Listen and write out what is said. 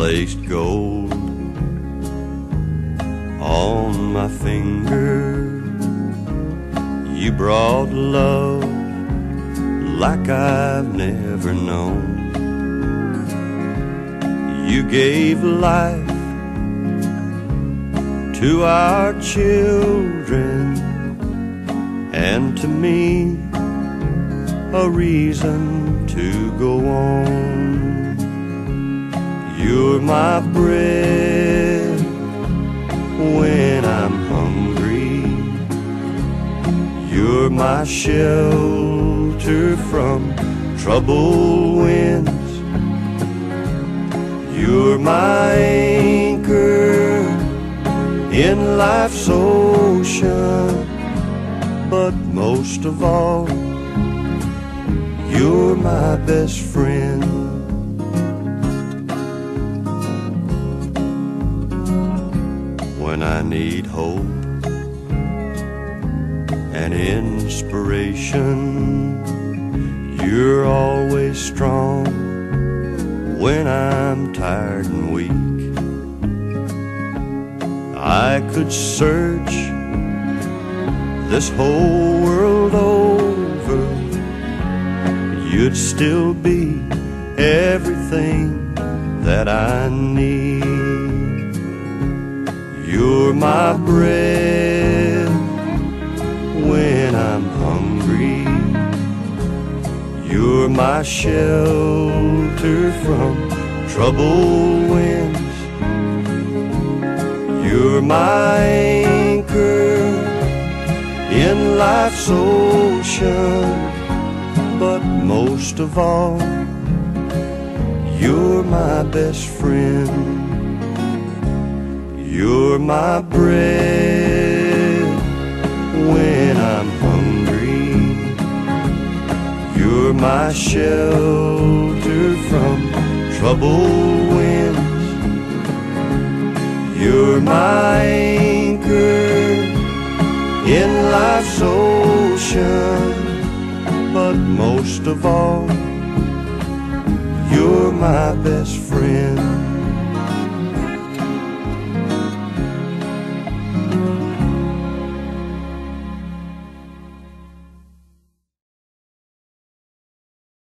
placed gold on my finger. You brought love like I've never known. You gave life to our children, and to me a reason to go on. You're my bread when I'm hungry. You're my shelter from troubled winds. You're my anchor in life's ocean. But most of all, you're my best friend. When I need hope and inspiration, you're always strong when I'm tired and weak. I could search this whole world over, you'd still be everything that I need. You're my bread when I'm hungry. You're my shelter from troubled winds. You're my anchor in life's ocean. But most of all, you're my best friend. You're my bread when I'm hungry. You're my shelter from troubled winds. You're my anchor in life's ocean. But most of all, you're my best friend.